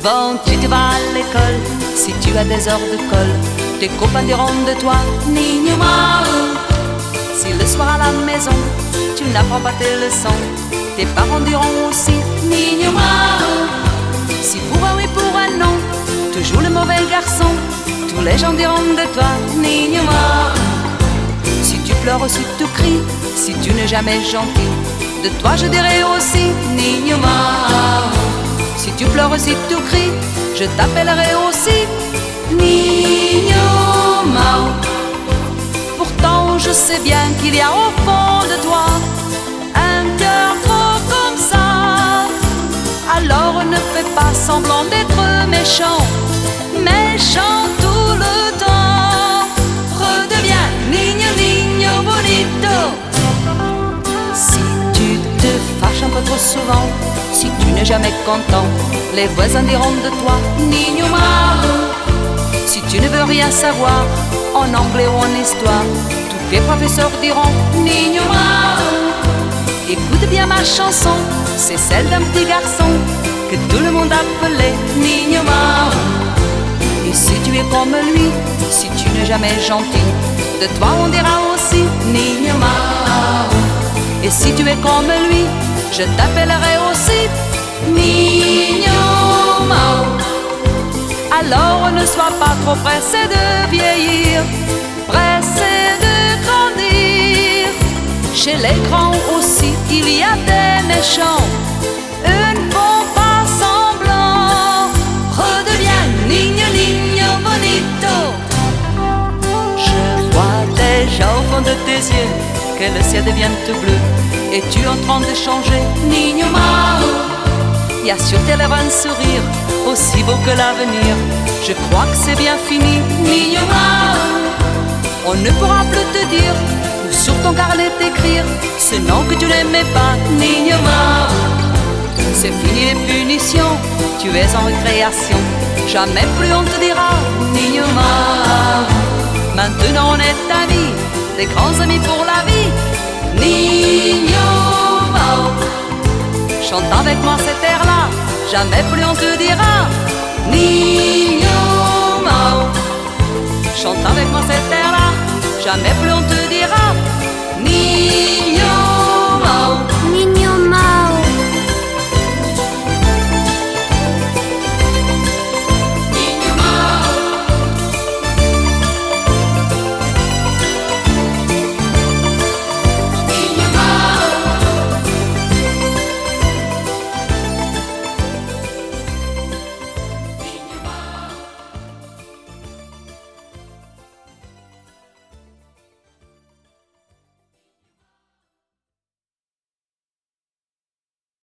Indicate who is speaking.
Speaker 1: Souvent tu te vas à l'école, si tu as des heures de colle, tes copains diront de toi Niño Mau. Si le soir à la maison, tu n'apprends pas tes leçons, tes parents diront aussi Niño Mau. Si pour un oui, pour un non, tu joues le mauvais garçon, tous les gens diront de toi Niño Mau. Si tu pleures, si tu cries, si tu n'es jamais gentil, de toi je dirai aussi Niño Mau. Si tu pleures, si tu cries, je t'appellerai aussi Niño Mau. Pourtant je sais bien qu'il y a au fond de toi un cœur gros comme ça. Alors ne fais pas semblant d'être méchant, méchant tout le temps. Redeviens niño, niño bonito. Si tu te fâches un peu trop souvent, si tu n'es jamais content, les voisins diront de toi Niño Mau. Si tu ne veux rien savoir, en anglais ou en histoire, tous tes professeurs diront Niño Mau. Écoute bien ma chanson, c'est celle d'un petit garçon que tout le monde appelait Niño Mau. Et si tu es comme lui, si tu n'es jamais gentil, de toi on dira aussi Niño Mau. Et si tu es comme lui, je t'appellerai aussi Niño Mau. Alors ne sois pas trop pressé de vieillir, pressé de grandir. Chez les grands aussi il y a des méchants, eux ne font pas semblant. Redeviens niño, niño bonito. Je vois déjà au fond de tes yeux que le ciel devient tout bleu et tu es en train de changer Niño Mau. Il y a sur tes lèvres un sourire aussi beau que l'avenir. Je crois que c'est bien fini Niño Mau. On ne pourra plus te dire ou sur ton carnet t'écrire ce nom que tu n'aimais pas Niño Mau. C'est fini les punitions, tu es en récréation, jamais plus on te dira Niño Mau. Maintenant on est amis, des grands amis pour la vie Niño Mau. Chante avec moi cet air-là, jamais plus on te dira Niño Mau. Chante avec moi cet air-là, jamais plus on te dira Niño Mau.